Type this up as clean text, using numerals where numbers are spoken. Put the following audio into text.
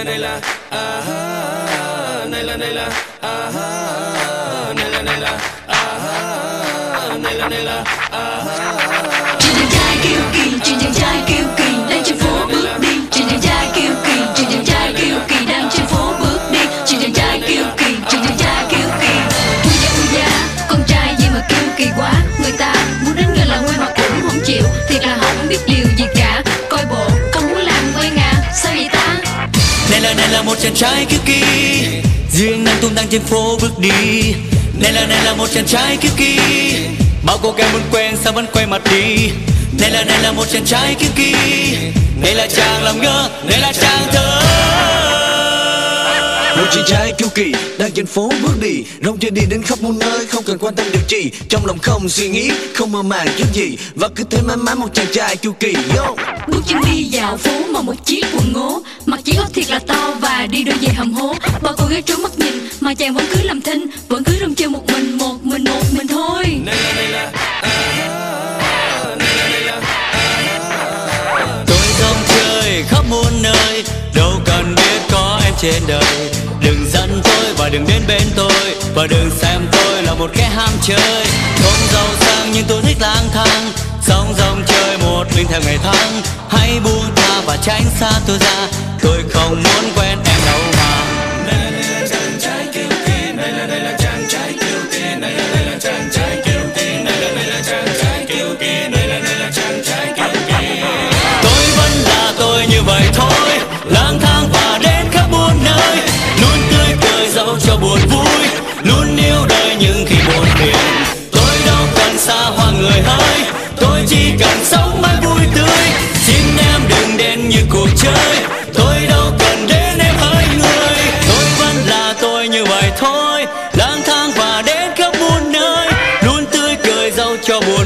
này là này là này là này là này là Chuyện chàng trai kiêu kỳ, chuyện chàng trai kiêu kỳ đang trên phố bước đi. Chuyện chàng trai kiêu kỳ, chuyện chàng trai kiêu kỳ đang trên phố bước đi. Chuyện chàng trai kiêu kỳ, chuyện chàng trai kiêu kỳ. Ui da, con trai gì mà kiêu kỳ quá. Người ta muốn đánh người là quay mặt cũng không chịu. Thiệt là không biết điều gì cả. Coi bộ không muốn làm quen à, sao vậy ta? Này là một chàng trai kiêu kỳ, riêng đang tung tăng trên phố bước đi. Này là một chàng trai kiêu kỳ, bao cô gái muốn quen sao vẫn quay mặt đi. Này là một chàng trai kiêu kỳ, đây là chàng làm ngơ, đây là chàng thơ. Một chàng trai kiêu kỳ đang trên phố bước đi, rong chơi đi đến khắp muôn nơi, không cần quan tâm điều gì, trong lòng không suy nghĩ, không mơ màng chút gì, và cứ thế mãi mãi một chàng trai kiêu kỳ. Yo. Bước chân đi dạo phố mà một chiếc quần ngố, mặt chiếc ốc thiệt là to và đi đôi giày hầm hố. Bao cô gái trốn mắt nhìn mà chàng vẫn cứ làm thinh, vẫn cứ rong chơi một mình thôi. Tôi không chơi khắp muôn nơi, đâu cần biết có em trên đời. Đừng dẫn tôi và đừng đến bên tôi, và đừng xem tôi là một kẻ ham chơi. Không giàu sang nhưng tôi thích lang thang, sống rong chơi một mình theo ngày tháng. Hãy buông tha và tránh xa tôi ra, tôi không muốn quen em đâu mà. này là chàng trai kiêu kỳ, này là chàng trai kiêu kỳ, này là chàng trai kiêu kỳ, này là chàng trai kiêu kỳ, này là chàng trai kiêu kỳ. Tôi vẫn là tôi như vậy thôi, lang thang và đến khắp muôn nơi, luôn tươi cười dẫu cho buồn vui, luôn yêu đời nhưng khi buồn phiền. Tôi đâu cần xa hoa người hơi, tôi chỉ cần sống mãi vui tươi. Xin em đừng đến như cuộc chơi, tôi đâu cần đến em hơi người. Tôi vẫn là tôi như vậy thôi, lang thang và đến khắp muôn nơi, luôn tươi cười dẫu cho buồn